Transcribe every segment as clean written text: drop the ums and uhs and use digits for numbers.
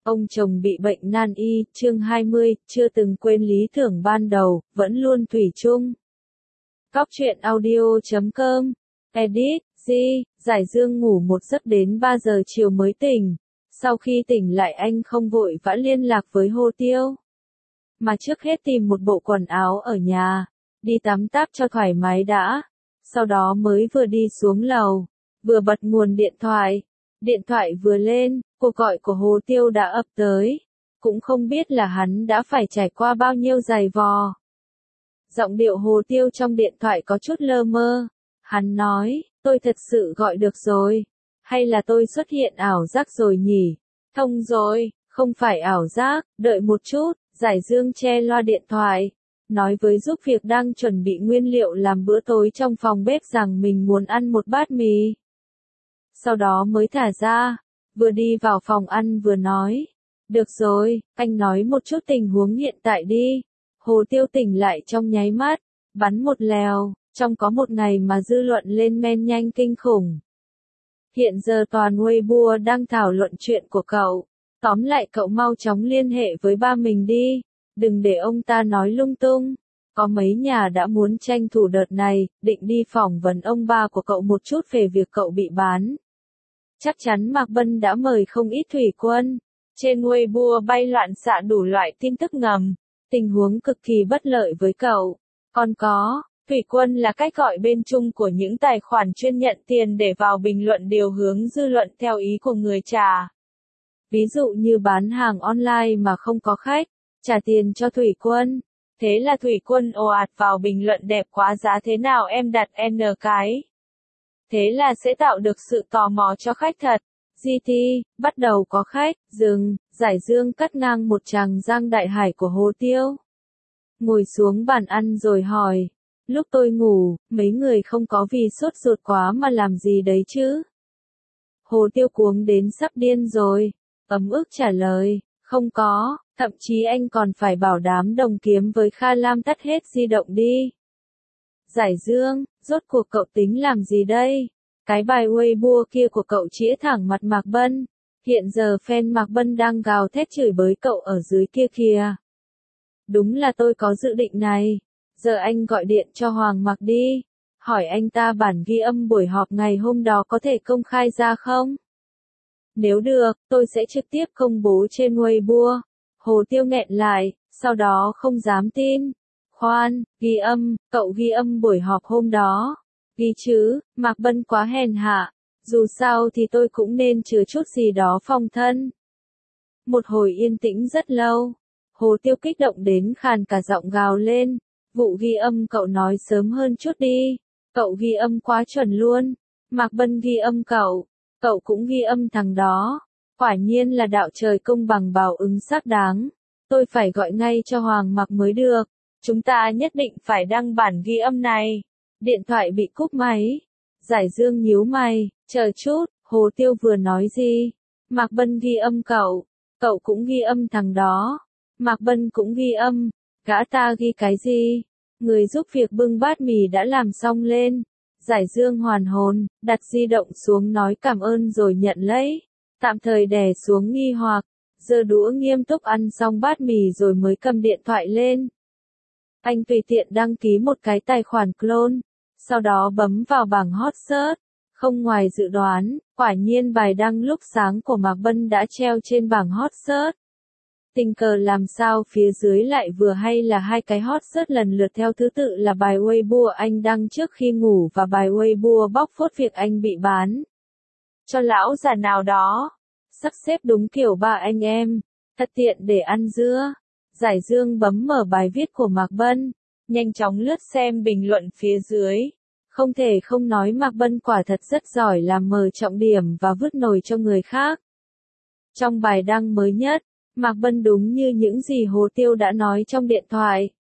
Ông chồng bị bệnh nan y, chương 20, chưa từng quên lý tưởng ban đầu, vẫn luôn thủy chung. Cóc truyện audio.com, edit, G, Giải Dương ngủ một giấc đến 3 giờ chiều mới tỉnh. Sau khi tỉnh lại anh không vội vã liên lạc với Hồ Tiêu, mà trước hết tìm một bộ quần áo ở nhà, đi tắm táp cho thoải mái đã. Sau đó mới vừa đi xuống lầu, vừa bật nguồn điện thoại. Điện thoại vừa lên, cuộc gọi của Hồ Tiêu đã ập tới. Cũng không biết là hắn đã phải trải qua bao nhiêu giày vò. Giọng điệu Hồ Tiêu trong điện thoại có chút lơ mơ. Hắn nói, tôi thật sự gọi được rồi. Hay là tôi xuất hiện ảo giác rồi nhỉ? Thông rồi, không phải ảo giác, đợi một chút. Giải Dương che loa điện thoại, nói với giúp việc đang chuẩn bị nguyên liệu làm bữa tối trong phòng bếp rằng mình muốn ăn một bát mì. Sau đó mới thả ra, vừa đi vào phòng ăn vừa nói, được rồi, anh nói một chút tình huống hiện tại đi. Hồ Tiêu tỉnh lại trong nháy mắt, bắn một lèo, trong có một ngày mà dư luận lên men nhanh kinh khủng. Hiện giờ toàn Weibo đang thảo luận chuyện của cậu. Tóm lại cậu mau chóng liên hệ với ba mình đi, đừng để ông ta nói lung tung. Có mấy nhà đã muốn tranh thủ đợt này, định đi phỏng vấn ông ba của cậu một chút về việc cậu bị bán. Chắc chắn Mạc Bân đã mời không ít thủy quân. Trên Weibo bay loạn xạ đủ loại tin tức ngầm, tình huống cực kỳ bất lợi với cậu. Còn có, thủy quân là cách gọi bên chung của những tài khoản chuyên nhận tiền để vào bình luận điều hướng dư luận theo ý của người trả. Ví dụ như bán hàng online mà không có khách, trả tiền cho thủy quân. Thế là thủy quân ồ ạt vào bình luận đẹp quá giá thế nào em đặt N cái. Thế là sẽ tạo được sự tò mò cho khách thật. GT, bắt đầu có khách, dừng, Giải Dương cắt ngang một tràng giang đại hải của Hồ Tiêu. Ngồi xuống bàn ăn rồi hỏi, lúc tôi ngủ, mấy người không có vì sốt ruột quá mà làm gì đấy chứ? Hồ Tiêu cuống đến sắp điên rồi. Ấm ức trả lời, không có, thậm chí anh còn phải bảo đám đồng kiếm với Kha Lam tắt hết di động đi. Giải Dương, rốt cuộc cậu tính làm gì đây? Cái bài Weibo kia của cậu chĩa thẳng mặt Mạc Bân. Hiện giờ fan Mạc Bân đang gào thét chửi bới cậu ở dưới kia kìa. Đúng là tôi có dự định này. Giờ anh gọi điện cho Hoàng Mạc đi. Hỏi anh ta bản ghi âm buổi họp ngày hôm đó có thể công khai ra không? Nếu được, tôi sẽ trực tiếp công bố trên Weibo. Hồ Tiêu nghẹn lại, sau đó không dám tin. Khoan, ghi âm, cậu ghi âm buổi họp hôm đó. Ghi chứ, Mạc Bân quá hèn hạ. Dù sao thì tôi cũng nên chứa chút gì đó phòng thân. Một hồi yên tĩnh rất lâu. Hồ Tiêu kích động đến khàn cả giọng gào lên. Vụ ghi âm cậu nói sớm hơn chút đi. Cậu ghi âm quá chuẩn luôn. Mạc Bân ghi âm cậu. Cậu cũng ghi âm thằng đó. Quả nhiên là đạo trời công bằng báo ứng xác đáng. Tôi phải gọi ngay cho Hoàng Mạc mới được. Chúng ta nhất định phải đăng bản ghi âm này. Điện thoại bị cúp máy. Giải Dương nhíu mày, chờ chút, Hồ Tiêu vừa nói gì? Mạc Bân ghi âm cậu. Cậu cũng ghi âm thằng đó. Mạc Bân cũng ghi âm. Gã ta ghi cái gì? Người giúp việc bưng bát mì đã làm xong lên. Giải Dương hoàn hồn, đặt di động xuống nói cảm ơn rồi nhận lấy. Tạm thời đè xuống nghi hoặc, giơ đũa nghiêm túc ăn xong bát mì rồi mới cầm điện thoại lên. Anh tùy tiện đăng ký một cái tài khoản clone, sau đó bấm vào bảng hot search. Không ngoài dự đoán, quả nhiên bài đăng lúc sáng của Mạc Bân đã treo trên bảng hot search. Tình cờ làm sao phía dưới lại vừa hay là hai cái hot search lần lượt theo thứ tự là bài Weibo anh đăng trước khi ngủ và bài Weibo bóc phốt việc anh bị bán cho lão già nào đó. Sắp xếp đúng kiểu ba anh em, thật tiện để ăn dưa. Giải Dương bấm mở bài viết của Mạc Bân, nhanh chóng lướt xem bình luận phía dưới. Không thể không nói Mạc Bân quả thật rất giỏi làm mờ trọng điểm và vứt nổi cho người khác. Trong bài đăng mới nhất, Mạc Bân đúng như những gì Hồ Tiêu đã nói trong điện thoại.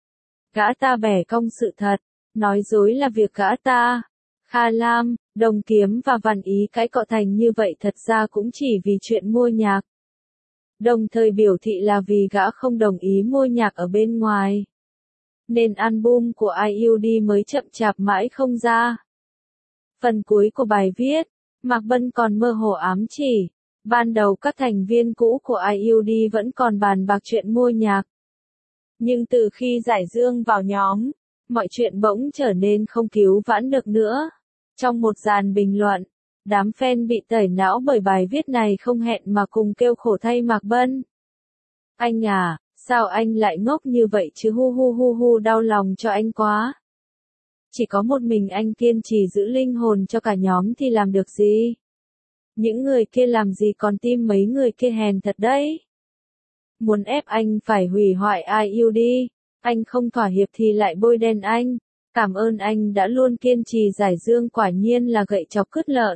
Gã ta bẻ cong sự thật, nói dối là việc gã ta. Kha Lam, Đồng Kiếm và Văn Ý cãi cọ thành như vậy thật ra cũng chỉ vì chuyện mua nhạc. Đồng thời biểu thị là vì gã không đồng ý mua nhạc ở bên ngoài. Nên album của IUD mới chậm chạp mãi không ra. Phần cuối của bài viết, Mạc Bân còn mơ hồ ám chỉ, Ban đầu các thành viên cũ của IUD vẫn còn bàn bạc chuyện mua nhạc. Nhưng từ khi Giải Dương vào nhóm, mọi chuyện bỗng trở nên không cứu vãn được nữa. Trong một dàn bình luận, đám fan bị tẩy não bởi bài viết này không hẹn mà cùng kêu khổ thay Mạc Bân. Anh à, sao anh lại ngốc như vậy chứ, hu hu hu hu, đau lòng cho anh quá. Chỉ có một mình anh kiên trì giữ linh hồn cho cả nhóm thì làm được gì? Những người kia làm gì còn tim mấy người kia hèn thật đấy. Muốn ép anh phải hủy hoại IUD, anh không thỏa hiệp thì lại bôi đen anh. Cảm ơn anh đã luôn kiên trì. Giải Dương quả nhiên là gậy chọc cứt lợn.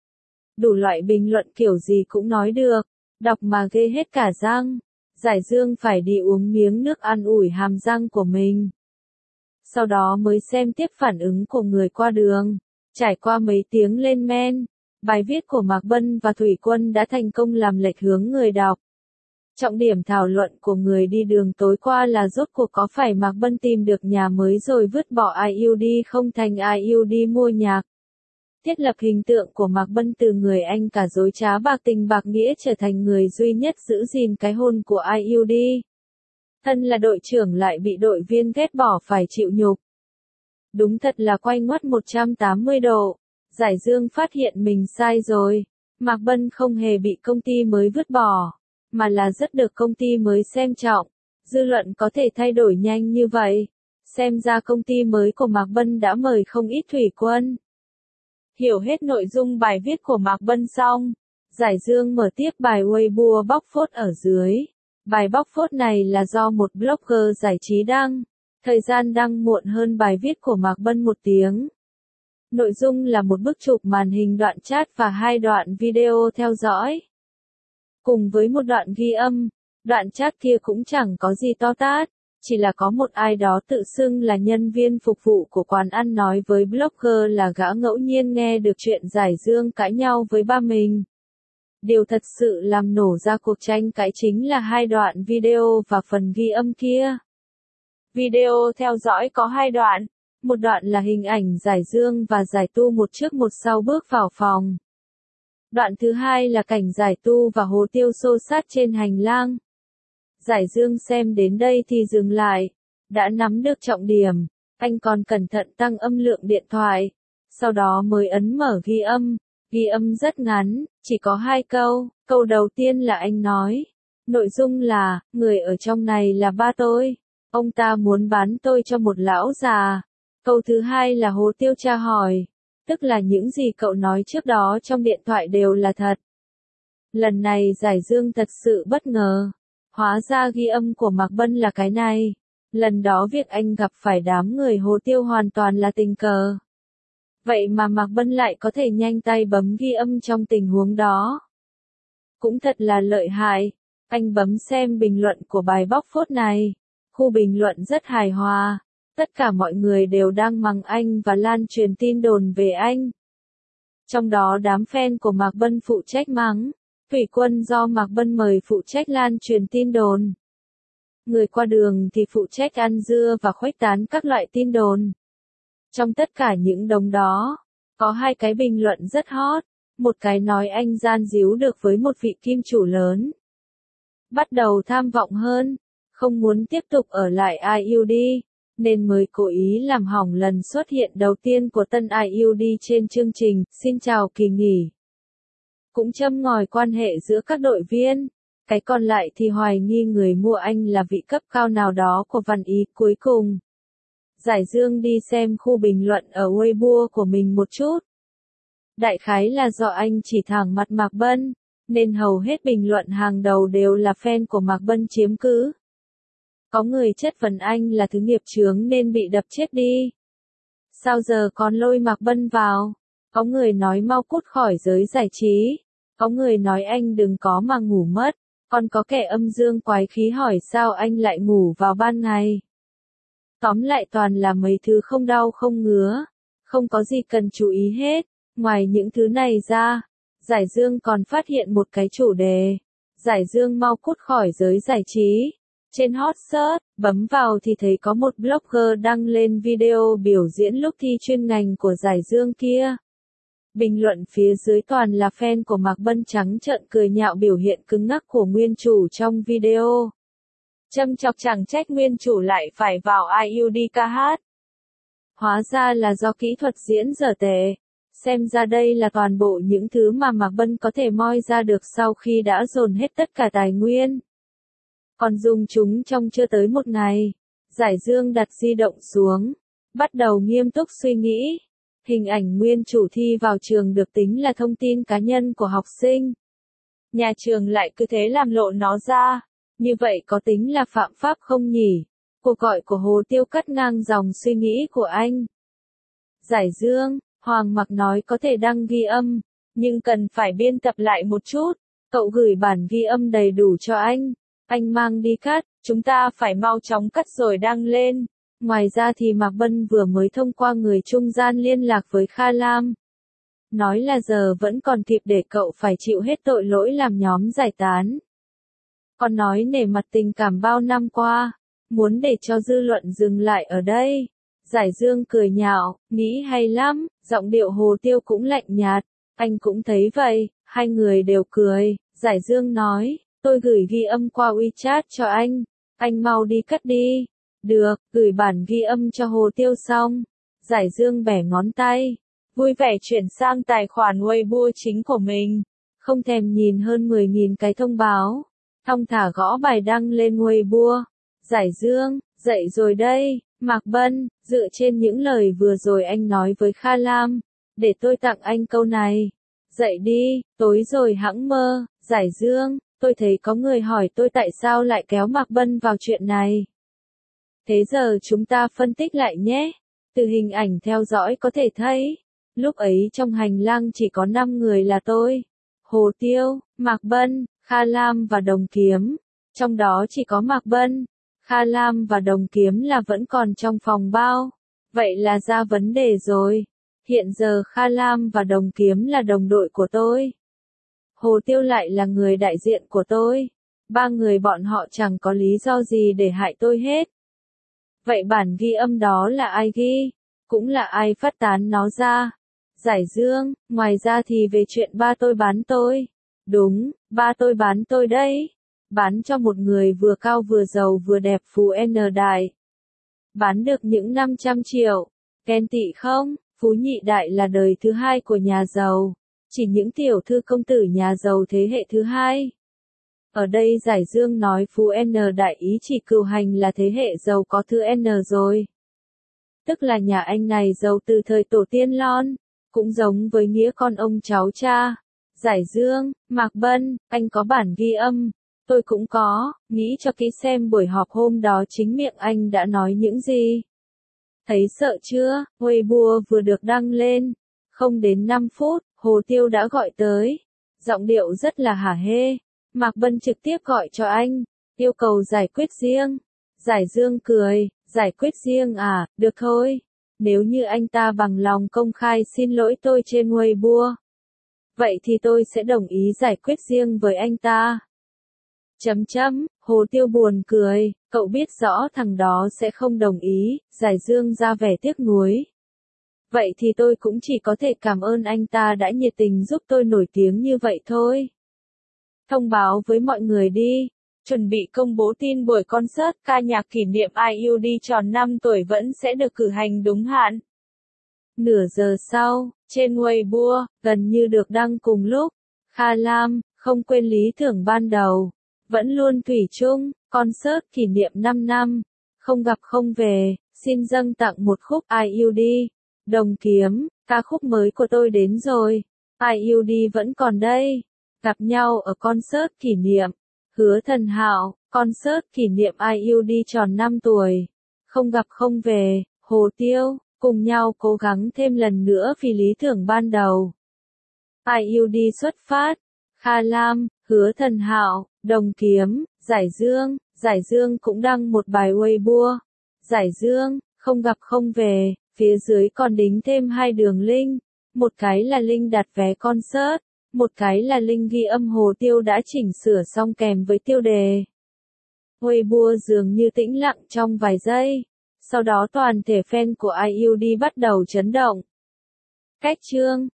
Đủ loại bình luận kiểu gì cũng nói được, đọc mà ghê hết cả răng. Giải Dương phải đi uống miếng nước an ủi hàm răng của mình. Sau đó mới xem tiếp phản ứng của người qua đường. Trải qua mấy tiếng lên men, bài viết của Mạc Bân và Thủy Quân đã thành công làm lệch hướng người đọc. Trọng điểm thảo luận của người đi đường tối qua là rốt cuộc có phải Mạc Bân tìm được nhà mới rồi vứt bỏ IUD không, thành IUD mua nhạc. Thiết lập hình tượng của Mạc Bân từ người anh cả dối trá bạc tình bạc nghĩa trở thành người duy nhất giữ gìn cái hôn của IUD. Thân là đội trưởng lại bị đội viên ghét bỏ phải chịu nhục. Đúng thật là quay ngoắt 180 độ. Giải Dương phát hiện mình sai rồi. Mạc Bân không hề bị công ty mới vứt bỏ, mà là rất được công ty mới xem trọng. Dư luận có thể thay đổi nhanh như vậy. Xem ra công ty mới của Mạc Bân đã mời không ít Thủy Quân. Hiểu hết nội dung bài viết của Mạc Bân xong, Giải Dương mở tiếp bài Weibo bóc phốt ở dưới. Bài bóc phốt này là do một blogger giải trí đăng. Thời gian đăng muộn hơn bài viết của Mạc Bân 1 tiếng. Nội dung là một bức chụp màn hình đoạn chat và 2 đoạn video theo dõi. Cùng với một đoạn ghi âm, đoạn chat kia cũng chẳng có gì to tát, chỉ là có một ai đó tự xưng là nhân viên phục vụ của quán ăn nói với blogger là gã ngẫu nhiên nghe được chuyện Giải Dương cãi nhau với ba mình. Điều thật sự làm nổ ra cuộc tranh cãi chính là 2 đoạn video và phần ghi âm kia. Video theo dõi có 2 đoạn. Một đoạn là hình ảnh Giải Dương và Giải Tu một trước một sau bước vào phòng. Đoạn thứ hai là cảnh Giải Tu và Hồ Tiêu xô sát trên hành lang. Giải Dương xem đến đây thì dừng lại. Đã nắm được trọng điểm, anh còn cẩn thận tăng âm lượng điện thoại. Sau đó mới ấn mở ghi âm. Ghi âm rất ngắn, chỉ có 2 câu. Câu đầu tiên là anh nói. Nội dung là, người ở trong này là ba tôi. Ông ta muốn bán tôi cho một lão già. Câu thứ hai là Hồ Tiêu tra hỏi. Tức là những gì cậu nói trước đó trong điện thoại đều là thật. Lần này Giải Dương thật sự bất ngờ. Hóa ra ghi âm của Mạc Bân là cái này. Lần đó việc anh gặp phải đám người Hồ Tiêu hoàn toàn là tình cờ. Vậy mà Mạc Bân lại có thể nhanh tay bấm ghi âm trong tình huống đó. Cũng thật là lợi hại. Anh bấm xem bình luận của bài bóc phốt này. Khu bình luận rất hài hòa. Tất cả mọi người đều đang mắng anh và lan truyền tin đồn về anh. Trong đó đám fan của Mạc Bân phụ trách mắng. Thủy Quân do Mạc Bân mời phụ trách lan truyền tin đồn. Người qua đường thì phụ trách ăn dưa và khuếch tán các loại tin đồn. Trong tất cả những đống đó, có 2 cái bình luận rất hot. Một cái nói anh gian díu được với một vị kim chủ lớn. Bắt đầu tham vọng hơn, không muốn tiếp tục ở lại IUD, nên mới cố ý làm hỏng lần xuất hiện đầu tiên của tân IUD trên chương trình Xin chào kỳ nghỉ. Cũng châm ngòi quan hệ giữa các đội viên. Cái còn lại thì hoài nghi người mua anh là vị cấp cao nào đó của Văn Ý. Cuối cùng, Giải Dương đi xem khu bình luận ở Weibo của mình một chút. Đại khái là do anh chỉ thẳng mặt Mạc Bân, nên hầu hết bình luận hàng đầu đều là fan của Mạc Bân chiếm cứ. Có người chất vấn anh là thứ nghiệp chướng nên bị đập chết đi. Sao giờ còn lôi Mạc Bân vào? Có người nói mau cút khỏi giới giải trí. Có người nói anh đừng có mà ngủ mất. Còn có kẻ âm dương quái khí hỏi sao anh lại ngủ vào ban ngày. Tóm lại toàn là mấy thứ không đau không ngứa. Không có gì cần chú ý hết. Ngoài những thứ này ra, Giải Dương còn phát hiện một cái chủ đề. Giải Dương mau cút khỏi giới giải trí. Trên hot search, bấm vào thì thấy có một blogger đăng lên video biểu diễn lúc thi chuyên ngành của Giải Dương kia. Bình luận phía dưới toàn là fan của Mạc Bân trắng trợn cười nhạo biểu hiện cứng ngắc của nguyên chủ trong video. Châm chọc chẳng trách nguyên chủ lại phải vào IUD ca hát. Hóa ra là do kỹ thuật diễn dở tệ. Xem ra đây là toàn bộ những thứ mà Mạc Bân có thể moi ra được sau khi đã dồn hết tất cả tài nguyên. Còn dùng chúng trong chưa tới một ngày. Giải Dương đặt di động xuống. Bắt đầu nghiêm túc suy nghĩ. Hình ảnh nguyên chủ thi vào trường được tính là thông tin cá nhân của học sinh. Nhà trường lại cứ thế làm lộ nó ra. Như vậy có tính là phạm pháp không nhỉ? Cuộc gọi của Hồ Tiêu cắt ngang dòng suy nghĩ của anh. Giải Dương, Hoàng Mặc nói có thể đăng ghi âm, nhưng cần phải biên tập lại một chút. Cậu gửi bản ghi âm đầy đủ cho anh mang đi cắt, chúng ta phải mau chóng cắt rồi đăng lên. Ngoài ra thì Mạc Bân vừa mới thông qua người trung gian liên lạc với Kha Lam. Nói là giờ vẫn còn kịp để cậu phải chịu hết tội lỗi làm nhóm giải tán. Còn nói nể mặt tình cảm bao năm qua, muốn để cho dư luận dừng lại ở đây. Giải Dương cười nhạo, nghĩ hay lắm, giọng điệu Hồ Tiêu cũng lạnh nhạt, anh cũng thấy vậy, hai người đều cười. Giải Dương nói, tôi gửi ghi âm qua WeChat cho anh mau đi cắt đi. Được, gửi bản ghi âm cho Hồ Tiêu xong. Giải Dương bẻ ngón tay, vui vẻ chuyển sang tài khoản Weibo chính của mình. Không thèm nhìn hơn 10.000 cái thông báo. Thong thả gõ bài đăng lên Weibo. Giải Dương, dậy rồi đây, Mạc Bân, dựa trên những lời vừa rồi anh nói với Kha Lam, để tôi tặng anh câu này. Dậy đi, tối rồi hẵng mơ. Giải Dương, tôi thấy có người hỏi tôi tại sao lại kéo Mạc Bân vào chuyện này. Thế giờ chúng ta phân tích lại nhé. Từ hình ảnh theo dõi có thể thấy, lúc ấy trong hành lang chỉ có 5 người là tôi, Hồ Tiêu, Mạc Bân, Kha Lam và Đồng Kiếm. Trong đó chỉ có Mạc Bân, Kha Lam và Đồng Kiếm là vẫn còn trong phòng bao. Vậy là ra vấn đề rồi. Hiện giờ Kha Lam và Đồng Kiếm là đồng đội của tôi. Hồ Tiêu lại là người đại diện của tôi. Ba người bọn họ chẳng có lý do gì để hại tôi hết. Vậy bản ghi âm đó là ai ghi? Cũng là ai phát tán nó ra? Giải Dương, ngoài ra thì về chuyện ba tôi bán tôi. Đúng, ba tôi bán tôi đấy. Bán cho một người vừa cao vừa giàu vừa đẹp Phú N Đại. Bán được những 500 triệu. Ghen tị không? Phú Nhị Đại là đời thứ hai của nhà giàu. Chỉ những tiểu thư công tử nhà giàu thế hệ thứ hai. Ở đây Giải Dương nói Phú N Đại ý chỉ Cửu Hành là thế hệ giàu có thứ N rồi. Tức là nhà anh này giàu từ thời tổ tiên lon. Cũng giống với nghĩa con ông cháu cha. Giải Dương, Mạc Bân, anh có bản ghi âm. Tôi cũng có, nghĩ cho kỹ xem buổi họp hôm đó chính miệng anh đã nói những gì. Thấy sợ chưa? Weibo vừa được đăng lên. Không đến 5 phút, Hồ Tiêu đã gọi tới. Giọng điệu rất là hả hê. Mạc Bân trực tiếp gọi cho anh, yêu cầu giải quyết riêng. Giải Dương cười, giải quyết riêng à, được thôi. Nếu như anh ta bằng lòng công khai xin lỗi tôi trên Weibo, vậy thì tôi sẽ đồng ý giải quyết riêng với anh ta. Hồ Tiêu buồn cười, cậu biết rõ thằng đó sẽ không đồng ý. Giải Dương ra vẻ tiếc nuối. Vậy thì tôi cũng chỉ có thể cảm ơn anh ta đã nhiệt tình giúp tôi nổi tiếng như vậy thôi. Thông báo với mọi người đi. Chuẩn bị công bố tin buổi concert ca nhạc kỷ niệm IUD tròn 5 tuổi vẫn sẽ được cử hành đúng hạn. Nửa giờ sau, trên Weibo, gần như được đăng cùng lúc. Kha Lam, không quên lý tưởng ban đầu. Vẫn luôn thủy chung, concert kỷ niệm 5 năm. Không gặp không về, xin dâng tặng một khúc IUD. Đồng Kiếm, ca khúc mới của tôi đến rồi. IUD vẫn còn đây. Gặp nhau ở concert kỷ niệm. Hứa Thần Hạo, concert kỷ niệm IUD tròn 5 tuổi. Không gặp không về, Hồ Tiêu, cùng nhau cố gắng thêm lần nữa vì lý tưởng ban đầu. IUD xuất phát. Kha Lam, Hứa Thần Hạo, Đồng Kiếm, Giải Dương cũng đăng một bài Weibo. Giải Dương, không gặp không về, phía dưới còn đính thêm 2 đường link. Một cái là link đặt vé concert, một cái là link ghi âm Hồ Tiêu đã chỉnh sửa xong kèm với tiêu đề. Weibo dường như tĩnh lặng trong vài giây. Sau đó toàn thể fan của IUD bắt đầu chấn động. Cách chương